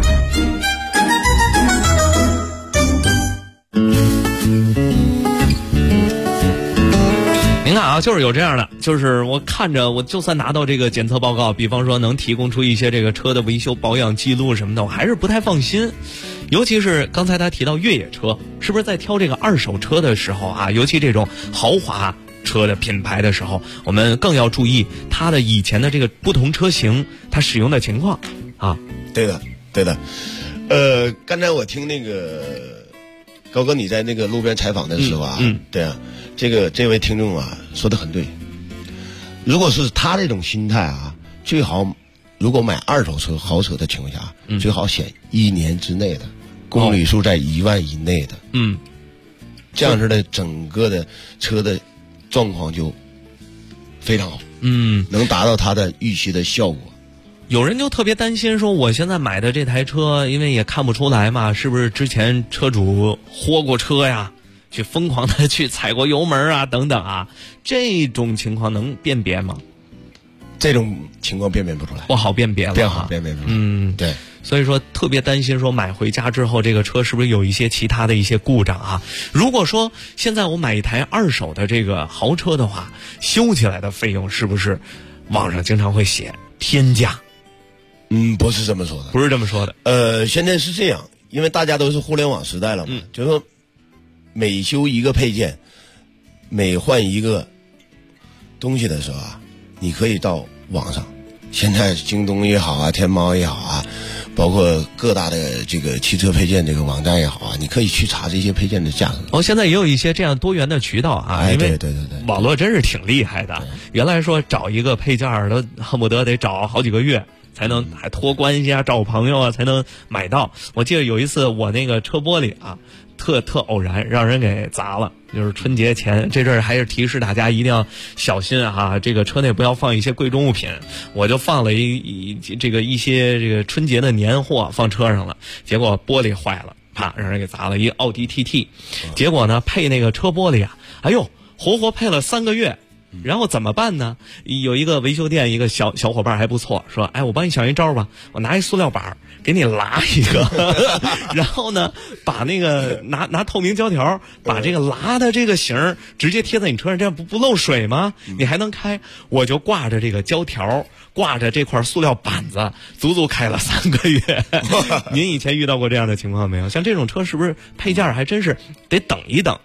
您看啊，就是有这样的，就是我看着，我就算拿到这个检测报告，比方说能提供出一些这个车的维修保养记录什么的，我还是不太放心。尤其是刚才他提到越野车，是不是在挑这个二手车的时候啊，尤其这种豪华车的品牌的时候，我们更要注意它的以前的这个不同车型它使用的情况啊。 对的，对的。刚才我听那个高哥你在那个路边采访的时候啊，对啊，这位听众啊说的很对。如果是他这种心态啊，最好如果买二手车豪车的情况下，最好选1年之内的，公里数在1万以内的，这样式的整个的车的状况就非常好，能达到他的预期的效果。 有人就特别担心说，我现在买的这台车，因为也看不出来嘛，是不是之前车主豁过车呀，去疯狂的去踩过油门啊，等等啊，这种情况能辨别吗？ 这种情况辨别不出来， 不好辨别了， 不好辨别不出来。对， 所以说特别担心说买回家之后这个车是不是有一些其他的一些故障啊？如果说现在我买一台二手的这个豪车的话，修起来的费用是不是网上经常会写天价？ 不是这么说的， 不是这么说的。 现在是这样，因为大家都是互联网时代了嘛，就是说每修一个配件，每换一个东西的时候啊，你可以到网上，现在京东也好啊，天猫也好啊，包括各大的这个汽车配件这个网站也好啊，你可以去查这些配件的价格。 现在也有一些这样多元的渠道啊，因为网络真是挺厉害的。原来说找一个配件都恨不得得找好几个月才能，还托关系啊，找朋友啊才能买到。我记得有一次我那个车玻璃啊，特偶然让人给砸了，就是春节前，这阵儿还是提示大家一定要小心啊，这个车内不要放一些贵重物品。我就放了一些这个春节的年货放车上了，结果玻璃坏了，啪让人给砸了，一奥迪 TT。结果呢配那个车玻璃啊，哎呦活配了3个月。然后怎么办呢？有一个维修店，一个小伙伴还不错，说：“哎，我帮你想一招吧，我拿一塑料板给你拉一个，然后呢，把那个拿透明胶条把这个拉的这个形直接贴在你车上，这样不漏水吗？你还能开。”我就挂着这个胶条，挂着这块塑料板子，足足开了3个月。您以前遇到过这样的情况没有？像这种车是不是配件还真是得等一等？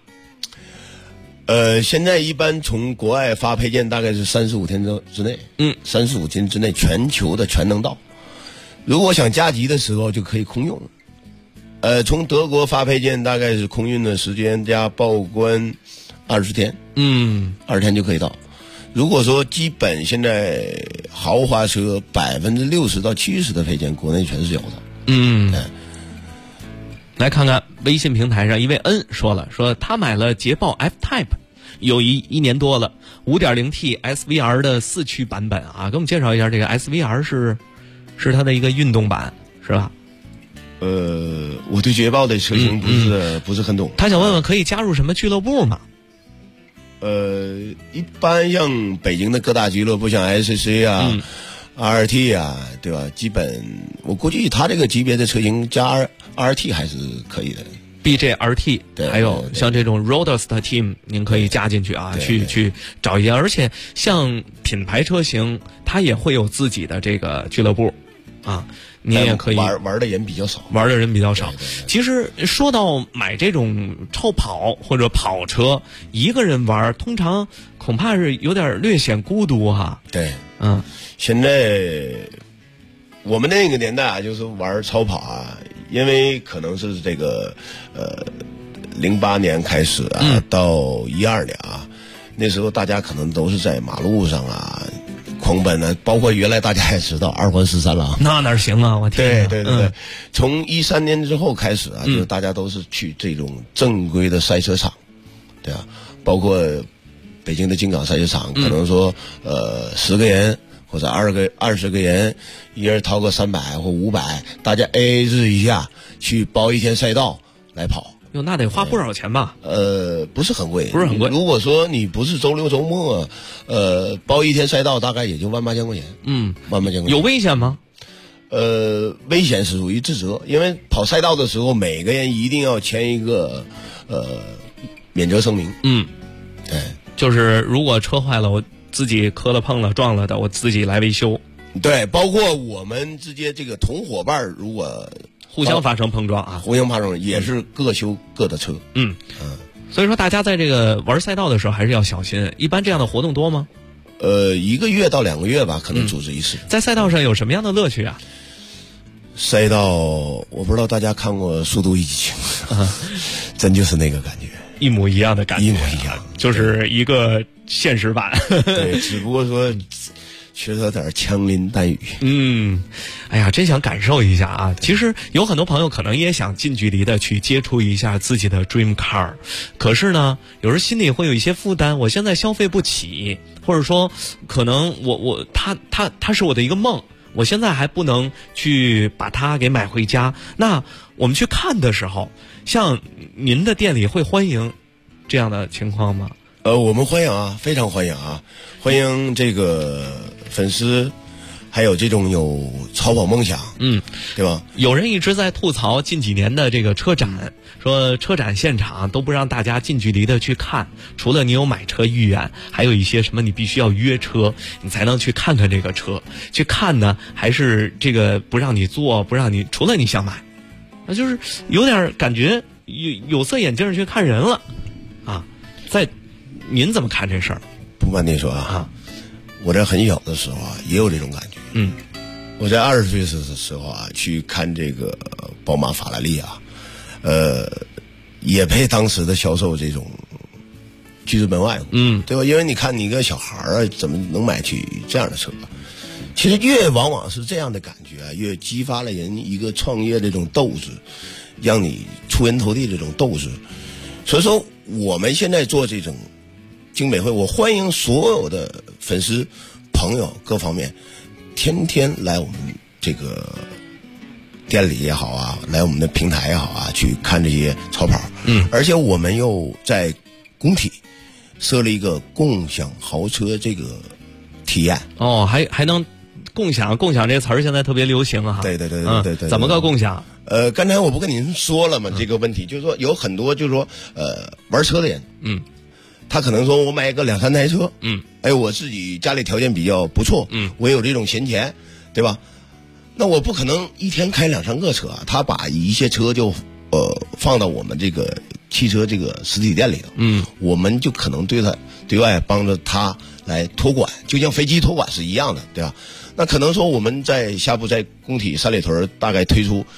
现在一般从国外发配件大概是35天之内，35天之内全球的全能到。如果想加急的时候就可以空运。从德国发配件大概是空运的时间加报关20天，20天就可以到。如果说基本现在豪华车60%到70%的配件国内全是有的。 来看看微信平台上一位 N 说他买了捷豹 F-Type， 有一年多了， 5.0T SVR 的4驱版本啊，给我们介绍一下这个 SVR 是它的一个运动版是吧？ 我对捷豹的车型不是很懂。 他想问问可以加入什么俱乐部吗？ 一般像北京的各大俱乐部，像 SCC 啊、RT 啊，对吧？基本我估计他这个级别的车型加 RT 还是可以的。 BJRT 还有像这种 Roadster Team 您可以加进去啊，去找一些。而且像品牌车型它也会有自己的这个俱乐部啊，你也可以玩的人比较少， 其实说到买这种超跑或者跑车，一个人玩通常恐怕是有点略显孤独哈。 对，现在我们那个年代啊，就是玩超跑啊，因为可能是这个 08年开始啊，到12年啊，那时候大家可能都是在马路上啊狂奔呢，包括原来大家也知道2环13郎， 那哪行啊，我天！ 对，从13年之后开始啊，就是大家都是去这种正规的赛车场，对啊，包括北京的金港赛车场，可能说10个人或者20个人，一人掏个300或500，大家 AA 制一下去包一天赛道来跑。 哟，那得花不少钱吧？ 不是很贵， 不是很贵。 如果说你不是周六周末，包一天赛道大概也就18000块钱。18000块钱。 有危险吗？ 危险是属于自责，因为跑赛道的时候，每个人一定要签一个免责声明。对， 就是如果车坏了，我自己磕了碰了撞了的，我自己来维修。 对，包括我们之间这个同伙伴，如果互相发生碰撞啊， 互相发生也是各修各的车。 所以说大家在这个玩赛道的时候还是要小心。一般这样的活动多吗 ？1个月到2个月吧，可能组织一次。 在赛道上有什么样的乐趣啊？ 赛道我不知道大家看过《速度与激情》真就是那个感觉， 一模一样的感觉， 一模一样， 就是一个现实版。 对，只不过说缺少点枪林弹雨。 哎呀，真想感受一下啊！其实有很多朋友可能也想近距离的去接触一下自己的 dream car， 可是呢，有时候心里会有一些负担，我现在消费不起，或者说可能它是我的一个梦，我现在还不能去把它给买回家。那我们去看的时候，像您的店里会欢迎这样的情况吗？ 我们欢迎啊，非常欢迎啊，欢迎这个粉丝，还有这种有超跑梦想，对吧？ 有人一直在吐槽近几年的这个车展，说车展现场都不让大家近距离的去看，除了你有买车意愿，还有一些什么你必须要约车，你才能去看看这个车。去看呢，还是这个不让你坐，不让你，除了你想买，那就是有点感觉有色眼镜去看人了啊。您怎么看这事儿？ 不瞒您说啊，我在很小的时候啊，也有这种感觉。我在20岁的时候啊，去看这个宝马、法拉利啊，也被当时的销售这种拒之门外，对吧？因为你看你一个小孩啊，怎么能买起这样的车？其实越往往是这样的感觉啊，越激发了人一个创业的这种斗志，让你出人头地这种斗志。所以说，我们现在做这种精美会，我欢迎所有的粉丝朋友各方面天天来我们这个店里也好啊，来我们的平台也好啊，去看这些超跑。而且我们又在工体设了一个共享豪车这个体验。 还能共享这个词儿现在特别流行啊。 对， 怎么个共享？ 刚才我不跟您说了吗？这个问题就是说有很多就是说玩车的人，他可能说我买一个2-3台车，我自己家里条件比较不错，我有这种闲钱，对吧？那我不可能一天开2-3个车啊，他把一些车就放到我们这个汽车这个实体店里头，我们就可能对外帮着他来托管，就像飞机托管是一样的，对吧？那可能说我们在下步在工体三里屯大概推出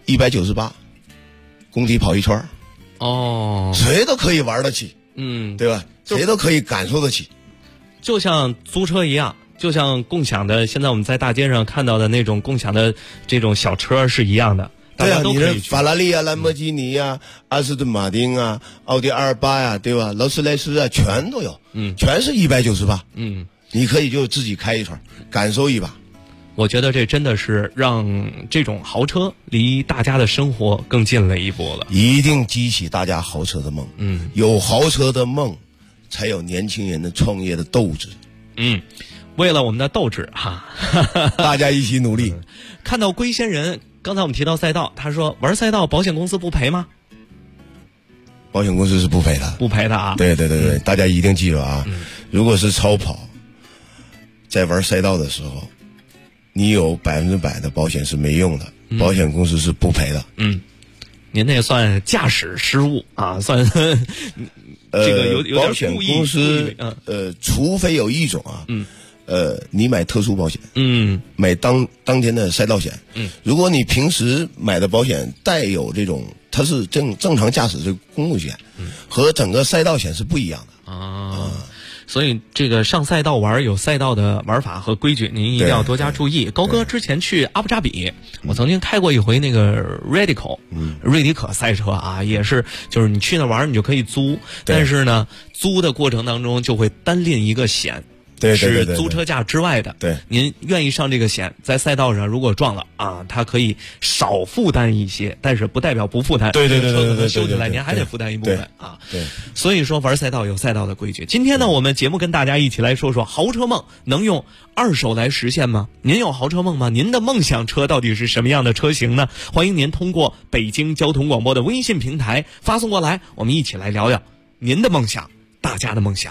198，工体跑一圈，谁都可以玩得起，对吧？谁都可以感受得起， 就像租车一样，就像共享的，现在我们在大街上看到的那种共享的这种小车是一样的。 对啊，你的法拉利啊、兰博基尼啊、阿斯顿马丁啊、奥迪28呀，对吧？劳斯莱斯啊，全都有，全是198，你可以就自己开一圈，感受一把。 我觉得这真的是让这种豪车离大家的生活更近了一步了， 一定激起大家豪车的梦。有豪车的梦，才有年轻人的创业的斗志。 为了我们的斗志哈， 大家一起努力。 看到龟仙人，刚才我们提到赛道，他说玩赛道保险公司不赔吗？ 保险公司是不赔的， 不赔的啊。 对，大家一定记住啊，如果是超跑，在玩赛道的时候，你有100%的保险是没用的，保险公司是不赔的。 您那算驾驶失误啊，算这个有点保险公司除非有一种啊，你买特殊保险，买当天的赛道险，如果你平时买的保险带有这种它是正常驾驶这个公路险，和整个赛道险是不一样的啊。所以这个上赛道玩有赛道的玩法和规矩，您一定要多加注意。高哥之前去阿布扎比，我曾经开过一回那个 Radical，瑞迪可赛车啊，也是就是你去那玩你就可以租，但是呢，租的过程当中就会单拎一个险。是租车价之外的。 对， 您愿意上这个险，在赛道上如果撞了啊，它可以少负担一些，但是不代表不负担。 对， 车可能修起来您还得负担一部分啊。 对， 所以说玩赛道有赛道的规矩。今天呢，我们节目跟大家一起来说说豪车梦能用二手来实现吗？您有豪车梦吗？您的梦想车到底是什么样的车型呢？欢迎您通过北京交通广播的微信平台发送过来，我们一起来聊聊您的梦想，大家的梦想。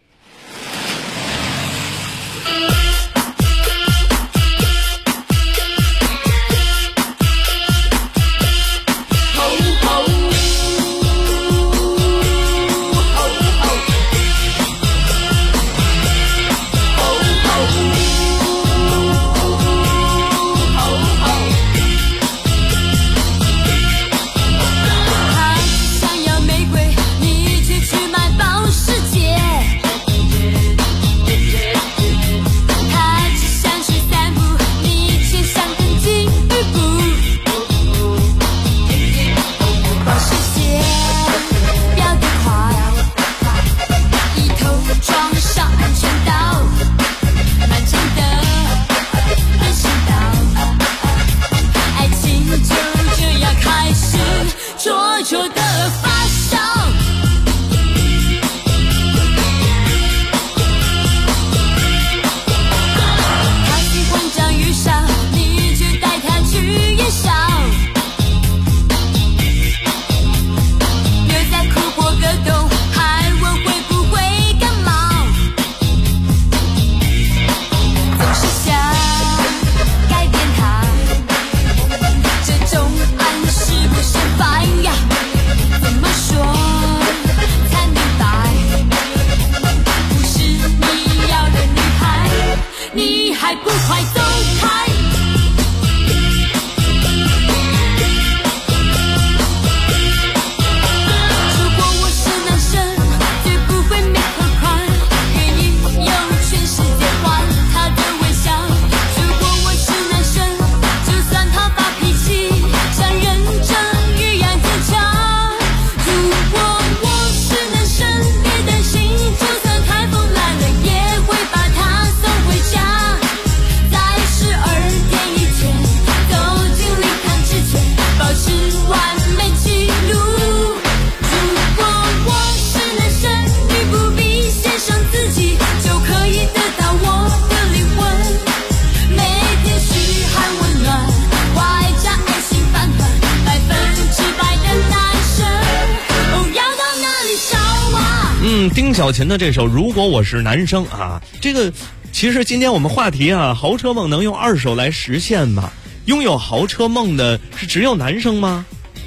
丁小琴的这首《如果我是男生》啊，这个其实今天我们话题啊，豪车梦能用二手来实现吗？拥有豪车梦的是只有男生吗？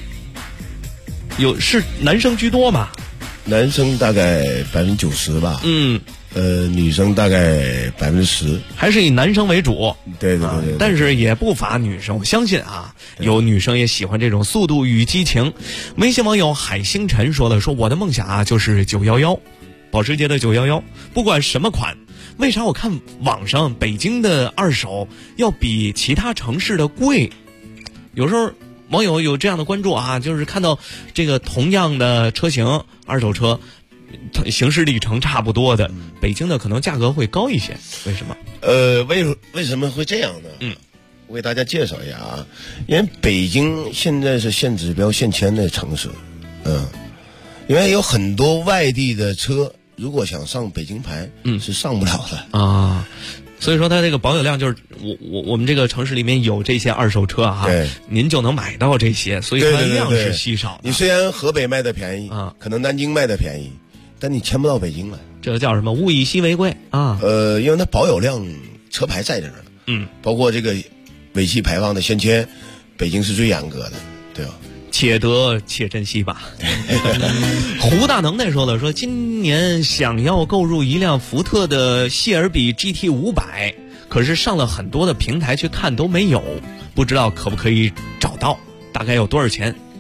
是男生居多吗？ 男生大概90%吧。女生大概10%， 还是以男生为主。 对， 但是也不乏女生，我相信啊，有女生也喜欢这种《速度与激情》。微信网友海星辰说了，说我的梦想啊就是911，保时捷的911，不管什么款。为啥我看网上北京的二手要比其他城市的贵？有时候网友有这样的关注啊，就是看到这个同样的车型二手车。行驶里程差不多的，北京的可能价格会高一些，为什么？ 为什么会这样呢？我给大家介绍一下啊，因为北京现在是限指标限迁的城市，因为有很多外地的车，如果想上北京牌，是上不了的啊。所以说它这个保有量就是我们这个城市里面有这些二手车啊，您就能买到这些，所以它量是稀少的。 你虽然河北卖的便宜啊，可能南京卖的便宜。但你迁不到北京来， 这叫什么？物以稀为贵啊！ 因为它保有量，车牌在这儿呢。包括这个尾气排放的限迁，北京是最严格的，对吧？ 且得且珍惜吧。胡大能耐说了，说今年想要购入一辆福特的谢尔比 GT500，可是上了很多的平台去看都没有，不知道可不可以找到，大概有多少钱？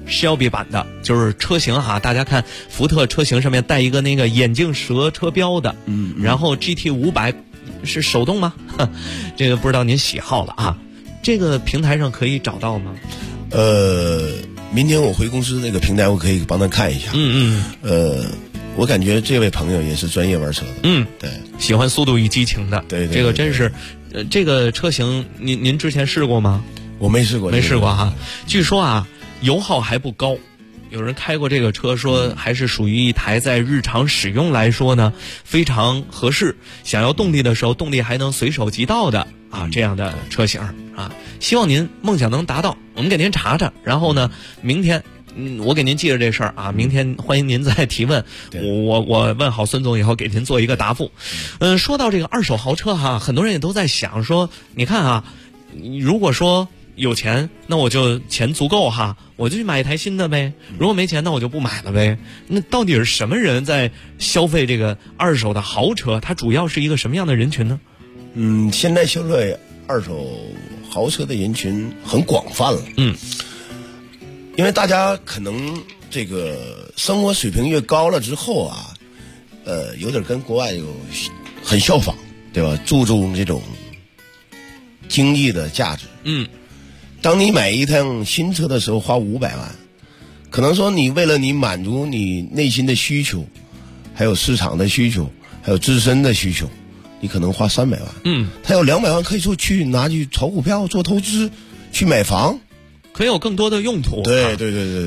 Shelby 版的，就是车型哈，大家看福特车型上面带一个那个眼镜蛇车标的，然后 GT500是手动吗？这个不知道您喜好了啊。这个平台上可以找到吗？ 明天我回公司那个平台，我可以帮他看一下。我感觉这位朋友也是专业玩车的。对， 喜欢速度与激情的。 对， 这个真是，这个车型您之前试过吗？ 我没试过， 没试过哈。据说啊，油耗还不高。有人开过这个车，说还是属于一台在日常使用来说呢非常合适，想要动力的时候动力还能随手即到的啊这样的车型啊。希望您梦想能达到，我们给您查查，然后呢明天我给您记着这事儿啊，明天欢迎您再提问，我问好孙总以后给您做一个答复。说到这个二手豪车哈，很多人也都在想说，你看啊，如果说有钱，那我就钱足够哈，我就去买一台新的呗。如果没钱，那我就不买了呗。那到底是什么人在消费这个二手的豪车？它主要是一个什么样的人群呢？ 现在消费二手豪车的人群很广泛了。因为大家可能这个生活水平越高了之后啊，有点跟国外有很效仿，对吧？注重这种经济的价值。当你买一辆新车的时候花500万，可能说你为了你满足你内心的需求，还有市场的需求，还有自身的需求，你可能花300万。他有200万可以去拿去炒股票、做投资、去买房， 可以有更多的用途。 对。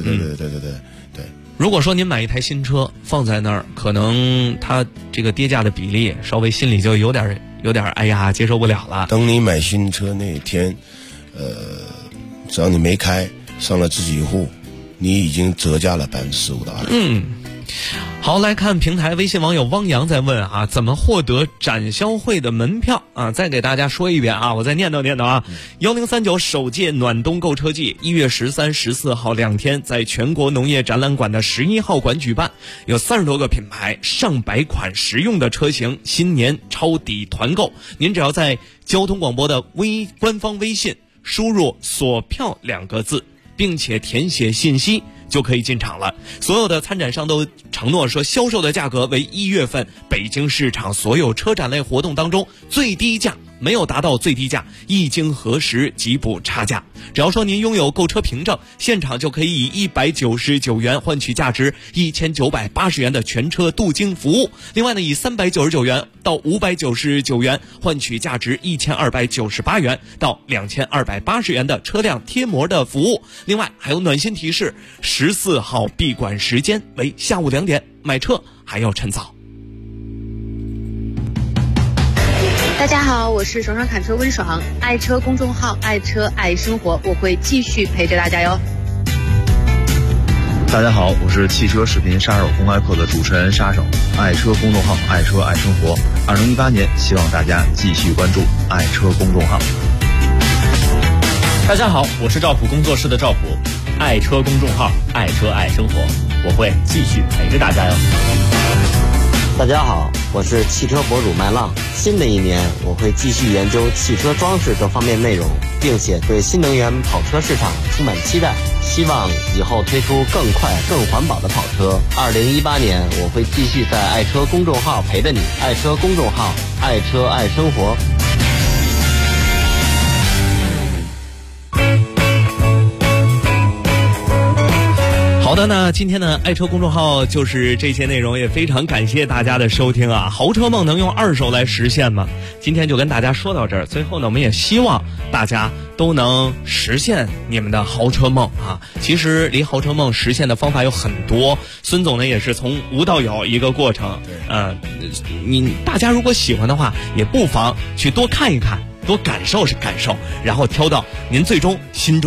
如果说您买一台新车放在那儿，可能它这个跌价的比例稍微心里就有点哎呀接受不了了。 等你买新车那天，只要你没开，上了自己户，你已经折价了15%到20%。 好，来看平台，微信网友汪洋在问啊，怎么获得展销会的门票啊？再给大家说一遍啊，我再念叨啊。1039首届暖冬购车季1月13、14号2天，在全国农业展览馆的11号馆举办，有30多个品牌，上百款实用的车型，新年超抵团购。您只要在交通广播的官方微信输入锁票2个字，并且填写信息，就可以进场了。所有的参展商都承诺说，销售的价格为1月份北京市场所有车展类活动当中最低价，没有达到最低价，一经核实即补差价。只要说您拥有购车凭证，现场就可以以199元换取价值1980元的全车镀金服务。另外呢，以399元到599元换取价值1298元到2280元的车辆贴膜的服务。另外还有暖心提示，14号闭馆时间为下午2点，买车还要趁早。 大家好，我是爽爽侃车温爽，爱车公众号爱车爱生活，我会继续陪着大家哟。 大家好，我是汽车视频杀手公开课的主持人杀手，爱车公众号爱车爱生活。2018年，希望大家继续关注爱车公众号。 大家好，我是赵普工作室的赵普，爱车公众号爱车爱生活，我会继续陪着大家哟。 大家好，我是汽车博主麦浪。新的一年，我会继续研究汽车装饰这方面内容，并且对新能源跑车市场充满期待，希望以后推出更快更环保的跑车。2018年，我会继续在爱车公众号陪着你，爱车公众号爱车爱生活。 好的，那今天呢，爱车公众号就是这些内容，也非常感谢大家的收听啊！豪车梦能用二手来实现吗？今天就跟大家说到这儿。最后呢，我们也希望大家都能实现你们的豪车梦啊！其实离豪车梦实现的方法有很多，孙总呢也是从无到有一个过程。大家如果喜欢的话，也不妨去多看一看，多感受是感受，然后挑到您最终心中